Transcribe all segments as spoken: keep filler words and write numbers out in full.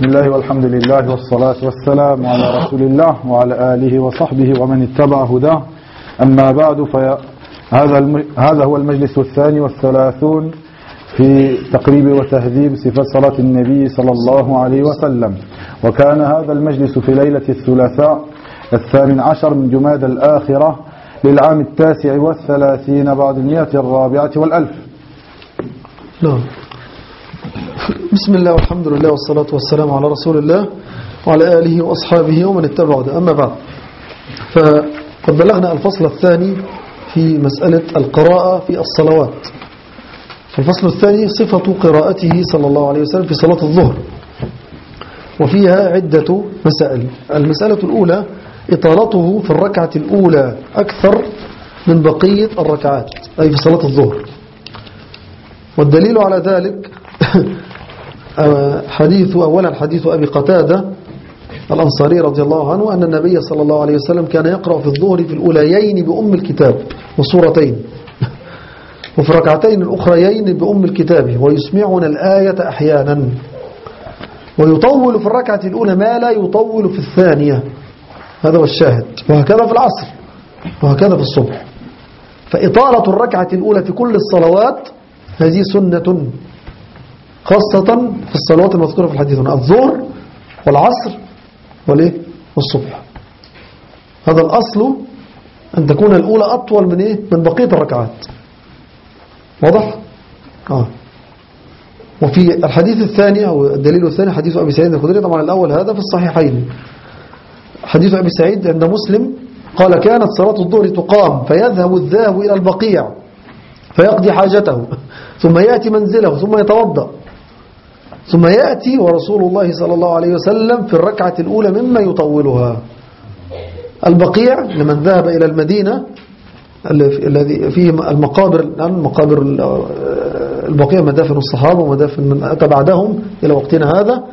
بسم الله والحمد لله والصلاة والسلام على رسول الله وعلى آله وصحبه ومن اتبع هداه. أما بعد، فهذا هذا هو المجلس الثاني والثلاثون في تقريب وتهذيب صفات صلاة النبي صلى الله عليه وسلم. وكان هذا المجلس في ليلة الثلاثاء الثامن عشر من جماد الآخرة للعام التاسع والثلاثين بعد المئة الرابعة والألف. نعم. بسم الله والحمد لله والصلاة والسلام على رسول الله وعلى آله وأصحابه ومن اتبع ده. أما بعد، فقد بلغنا الفصل الثاني في مسألة القراءة في الصلوات. الفصل الثاني صفة قراءته صلى الله عليه وسلم في صلاة الظهر، وفيها عدة مسائل. المسألة الأولى إطالته في الركعة الأولى أكثر من بقية الركعات، أي في صلاة الظهر. والدليل على ذلك حديث أولا حديث أبي قتادة الأنصاري رضي الله عنه أن النبي صلى الله عليه وسلم كان يقرأ في الظهر في الأوليين بأم الكتاب وصورتين، وفي الركعتين الأخريين بأم الكتاب، ويسمعنا الآية أحيانا، ويطول في الركعة الأولى ما لا يطول في الثانية. هذا هو الشاهد. وهكذا في العصر وهكذا في الصبح. فإطالة الركعة الأولى في كل الصلوات هذه سنة، خاصة في الصلوات المذكورة في الحديث هنا، الظهر والعصر والإيه والصبح. هذا الأصل أن تكون الأولى أطول من إيه من بقية الركعات. واضح؟ آه. وفي الحديث الثاني أو الدليل الثاني حديث أبي سعيد الخدري. طبعا الأول هذا في الصحيحين. حديث أبي سعيد عند مسلم قال: كانت صلاة الظهر تقام فيذهب الذاهب إلى البقيع فيقضي حاجته ثم يأتي منزله ثم يتوضأ ثم يأتي ورسول الله صلى الله عليه وسلم في الركعة الأولى مما يطولها. البقيع لمن ذهب إلى المدينة الذي فيه المقابر، الآن مقابر البقيع مدافن الصحابة ومدافن من أتى بعدهم إلى وقتنا هذا.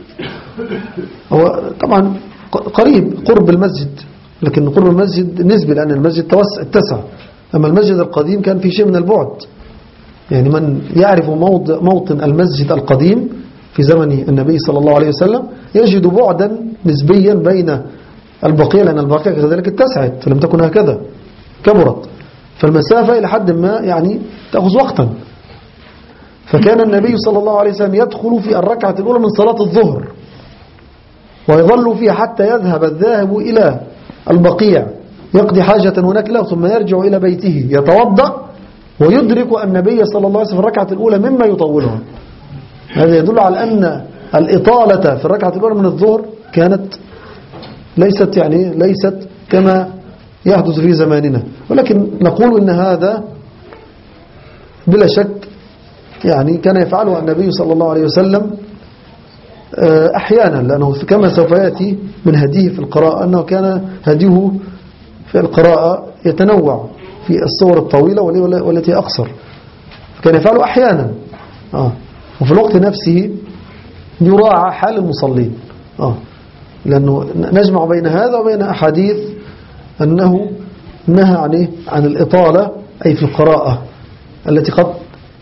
هو طبعا قريب قرب المسجد، لكن قرب المسجد نسبي لأن المسجد اتسع. أما المسجد القديم كان في شيء من البعد. يعني من يعرف موطن المسجد القديم في زمن النبي صلى الله عليه وسلم يجد بعدا نسبيا بين البقيع، لأن البقيع كذلك اتسعت فلم تكن هكذا، كبرت، فالمسافة إلى حد ما يعني تأخذ وقتا. فكان النبي صلى الله عليه وسلم يدخل في الركعة الأولى من صلاة الظهر ويظل فيها حتى يذهب الذاهب إلى البقيع يقضي حاجة هناك له ثم يرجع إلى بيته يتوضأ ويدرك النبي صلى الله عليه وسلم في الركعة الأولى مما يطولها. هذا يدل على أن الإطالة في الركعة الأولى من الظهر كانت ليست يعني ليست كما يحدث في زماننا، ولكن نقول إن هذا بلا شك يعني كان يفعله النبي صلى الله عليه وسلم أحيانا، لأنه كما سوف يأتي من هديه في القراءة أنه كان هديه في القراءة يتنوع في الصور الطويلة والتي أقصر، كان يفعله أحيانا آه. وفي الوقت نفسه يراعى حال المصلين آه. لأنه نجمع بين هذا وبين أحاديث أنه نهى عنه عن الإطالة أي في القراءة التي قد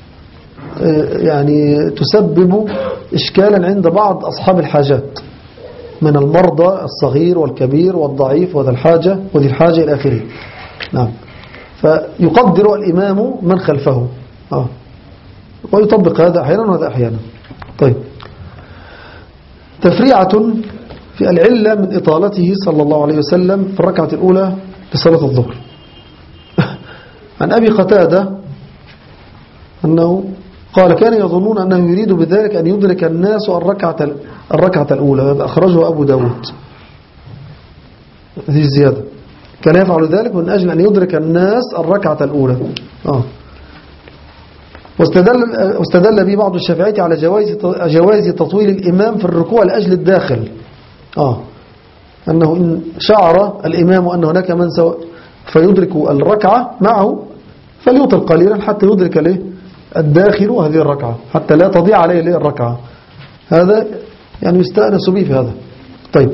يعني تسبب إشكالا عند بعض أصحاب الحاجات من المرضى الصغير والكبير والضعيف وذي الحاجة وذي الحاجة إلى آخره. نعم. فيقدر الإمام من خلفه آه. ويطبق هذا أحيانا وهذا أحيانا. طيب، تفريعة في العلة من إطالته صلى الله عليه وسلم في الركعة الأولى لصلاة الظهر. عن أبي قتادة أنه قال: كان يظنون أنه يريد بذلك أن يدرك الناس الركعة الركعة الأولى. هذا أخرجه أبو داود، هذه الزيادة. كان يفعل ذلك من أجل أن يدرك الناس الركعة الأولى آه. واستدل, واستدل به بعض الشافعية على جواز جواز تطويل الإمام في الركوع لأجل الداخل آه. أنه إن شعر الإمام أن هناك من سوى فيدرك الركعة معه فليطل قليلا حتى يدرك له الداخل هذه الركعة، حتى لا تضيع عليه له الركعة. هذا يعني يستأنس به في هذا. طيب،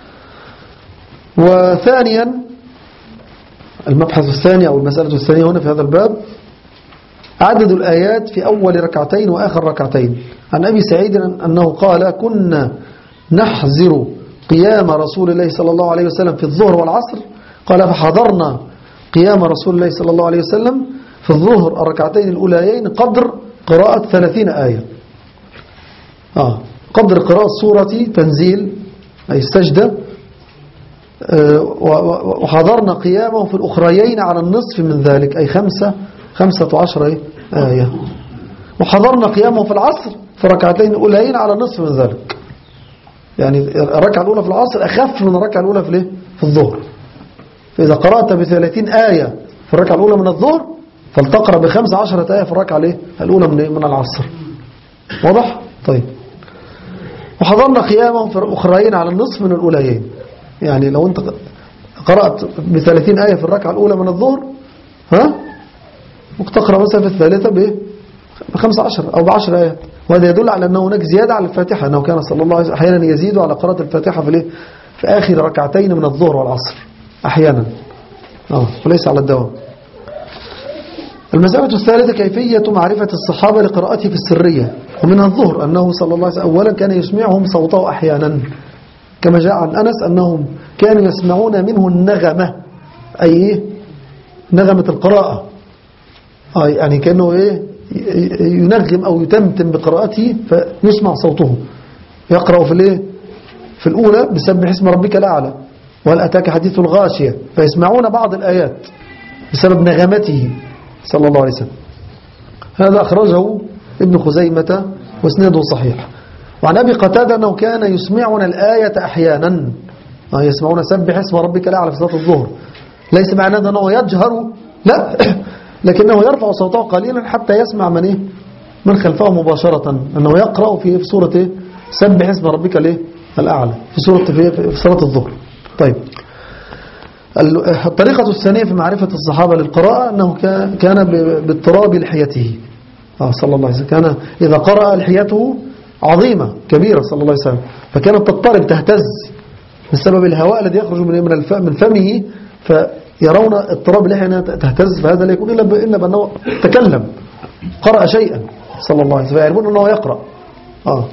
وثانيا المبحث الثاني أو المسألة الثانية هنا في هذا الباب عدد الآيات في أول ركعتين وآخر ركعتين. عن أبي سعيد أنه قال: كنا نحذر قيام رسول الله صلى الله عليه وسلم في الظهر والعصر. قال فحضرنا قيام رسول الله صلى الله عليه وسلم في الظهر الركعتين الأوليين قدر قراءة ثلاثين آية، آه قدر قراءة سورة تنزيل أي السجدة. وحضرنا قيامه في الأخريين على النصف من ذلك أي خمسة خمسة عشر آية. وحضرنا قيامه في العصر في ركعتين الأوليين على النصف من ذلك، يعني الركعة الأولى في العصر أخف من الركعة الأولى في في الظهر. فإذا قرأت بثلاثين آية في الركعة الأولى من الظهر فلتقرأ بخمس عشرة آية في الركعة الأولى من من العصر. واضح؟ طيب. وحضرنا قيامه في الأخرين على النصف من الأوليين، يعني لو أنت قرأت بثلاثين آية في الركعة الأولى من الظهر ها وتقرأ مثلا في الثالثة بخمس عشر أو بعشر آيات، وهذا يدل على أنه هناك زيادة على الفاتحة، أنه كان صلى الله عليه وسلم أحيانا يزيد على قراءة الفاتحة في في آخر ركعتين من الظهر والعصر أحيانا، آه وليس على الدوام. المسألة الثالثة كيفية معرفة الصحابة لقراءته في السرية. ومنها الظهر أنه صلى الله عليه وسلم أولا كان يسمعهم صوته أحيانا، كما جاء عن أنس أنهم كانوا يسمعون منه النغمة، أي نغمة القراءة، آه يعني كأنه إيه ينغم أو يتمتم بقراءته فيسمع صوته. يقرأ في الإيه في الأولى بسبح اسم ربك الأعلى وهل أتاك حديث الغاشية، فيسمعون بعض الآيات بسبب نغمته صلى الله عليه وسلم. هذا أخرجه ابن خزيمة واسناده صحيح. وعن أبي قتادة أنه كان يسمعنا الآية أحيانا، يسمعون سبح اسم ربك الأعلى في صلاة الظهر. ليس معناه أنه يجهر، لا لكنه يرفع صوته قليلا حتى يسمع من إيه؟ من خلفه مباشرة، أنه يقرأ في سورة إيه؟ سبح اسم ربك الإيه؟ الأعلى في سورة في صلاة الظهر. طيب، الطريقة الثانية في معرفة الصحابة للقراءة أنه كان باضطراب لحيته صلى الله عليه وسلم. كان إذا قرأ لحيته عظيمة كبيرة صلى الله عليه وسلم، فكانت تضطرب تهتز بسبب الهواء الذي يخرج من فمه، فيرون اضطراب لحية تهتز، فهذا لا يكون إلا بأنه تكلم قرأ شيئا صلى الله عليه وسلم، فيعرفون أنه يقرأ. آه.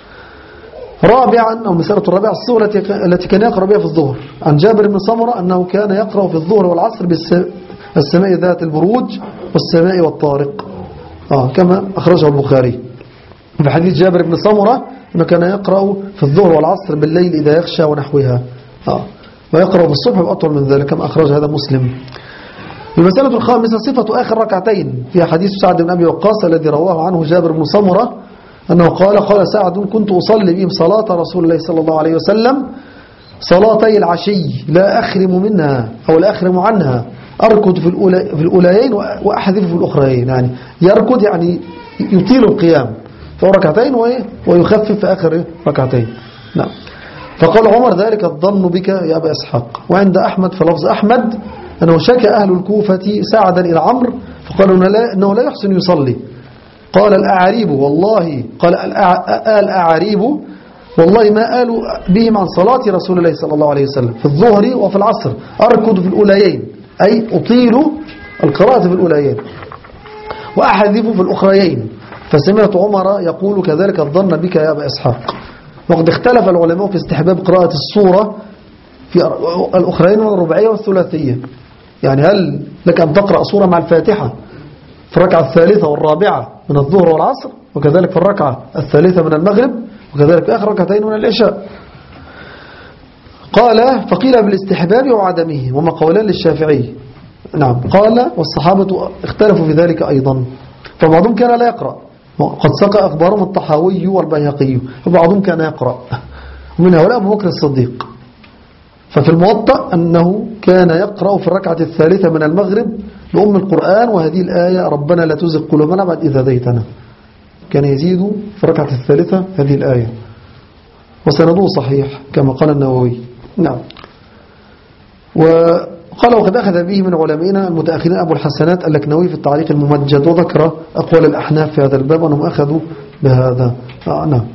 رابعا أو المسألة الرابعة الصورة التي كان يقرأ بها في الظهر. عن جابر بن سمرة أنه كان يقرأ في الظهر والعصر بالسماء ذات البروج والسماء والطارق، آه كما أخرجه البخاري. في حديث جابر بن سمرة أنه كان يقرأ في الظهر والعصر بالليل إذا يخشى ونحوها، آه ويقرأ في الصبح بأطول من ذلك كما أخرج هذا مسلم. المسألة الخامسة صفة آخر ركعتين في حديث سعد بن أبي وقاص الذي رواه عنه جابر بن سمرة أنه قال قال سعد كنت أصلي بهم صلاة رسول الله صلى الله عليه وسلم صلاتي العشي لا أخرم منها أو لا أخرم عنها، أركض في في الأوليين وأحذف في الأخرين، يعني يركض يعني يطيل القيام في ركعتين ويخفف في آخر ركعتين. نعم. فقال عمر ذلك الظن بك يا أبا إسحاق. وعند أحمد في لفظ أحمد أنه شكى أهل الكوفة سعدا إلى عمرو فقالوا أنه لا يحسن يصلي. قال الأعاريب والله قال الأعاريب والله ما قالوا بهم عن صلاة رسول الله صلى الله عليه وسلم في الظهر وفي العصر، أركض في الأوليين أي أطيل القراءة في الأوليين وأحذف في الأخريين. فسمعت عمر يقول كذلك الظن بك يا أبا إسحاق. وقد اختلف العلماء في استحباب قراءة السورة في الأخرين والرباعية والثلاثية، يعني هل لك أن تقرأ سورة مع الفاتحة في الركعة الثالثة والرابعة من الظهر والعصر، وكذلك في الركعة الثالثة من المغرب، وكذلك في آخر ركعتين من العشاء؟ قال فقيل بالاستحباب وعدمه، وما قولان للشافعي. نعم. قال والصحابة اختلفوا في ذلك أيضا، فبعضهم كان لا يقرأ، قد سقى أخبارهم الطحاوي والبيهقي، وبعضهم كان يقرأ، ومن هؤلاء أبو بكر الصديق. ففي الموطأ أنه كان يقرأ في الركعة الثالثة من المغرب بأم القرآن وهذه الآية ربنا لا تزغ قلوبنا بعد إذ هديتنا، كان يزيد في الركعة الثالثة هذه الآية، وسنده صحيح كما قال النووي. نعم. وقال وقد أخذ به من علمائنا المتأخرين أبو الحسنات اللكنوي في التعليق الممجد، وذكر أقوال الأحناف في هذا الباب وأنهم أخذوا بهذا. آه نعم.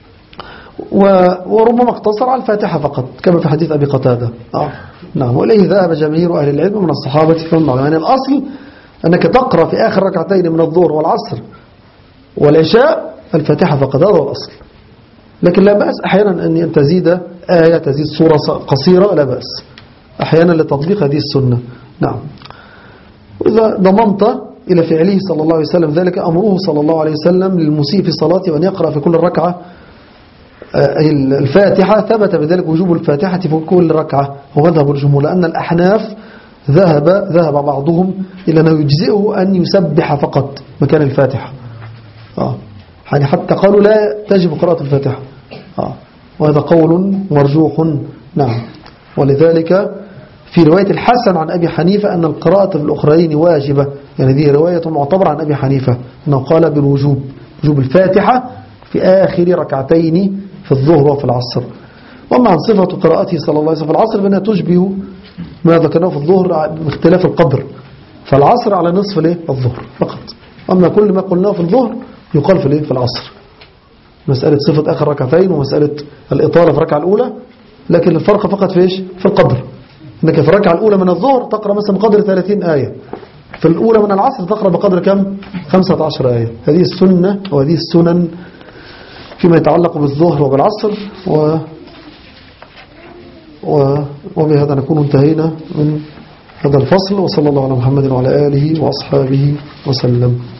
وربما اقتصر على الفاتحة فقط كما في حديث أبي قتادة. آه نعم. وإليه ذهب جماهير أهل العلم من الصحابة فالمعلومة. يعني الأصل أنك تقرأ في آخر ركعتين من الظهر والعصر والعشاء الفاتحة فقط، هذا هو الأصل. لكن لا بأس أحيانا أن تزيد آية، تزيد سورة قصيرة، لا بأس أحيانا لتطبيق هذه السنة. نعم. وإذا ضممت إلى فعله صلى الله عليه وسلم ذلك، أمره صلى الله عليه وسلم للمسيء في صلاته وأن يقرأ في كل ركعة الفاتحة، ثبت بذلك وجوب الفاتحة في كل ركعة، ومذهب الجمهور، لأن الأحناف ذهب ذهب بعضهم إلى أنه يجزئه أن يسبح فقط مكان الفاتحة. آه. يعني حتى قالوا لا تجب قراءة الفاتحة. آه. وهذا قول مرجوح. نعم. ولذلك في رواية الحسن عن أبي حنيفة أن القراءة في الأخرين واجبة، يعني دي رواية معتبرة عن أبي حنيفة أنه قال بالوجوب، وجوب الفاتحة في آخر ركعتين في الظهر وفي العصر. وأما عن صفة قراءته صلى الله عليه وسلم في العصر فإنها تشبه ما ذكرناه في الظهر باختلاف القدر، فالعصر على نصف الظهر فقط، أما كل ما قلناه في الظهر يقال في في العصر، مسألة صفة آخر ركعتين ومسألة الإطالة في الركعة الأولى، لكن الفرق فقط في إيش؟ في القدر. إنك في الركعة الأولى من الظهر تقرأ مثلا بقدر ثلاثين آية، في الأولى من العصر تقرأ بقدر كم؟ خمسة عشر آية. هذه السنة وهذه السنن فيما يتعلق بالظهر وبالعصر. و وبهذا نكون انتهينا من هذا الفصل، وصلى الله على محمد وعلى آله وأصحابه وسلم.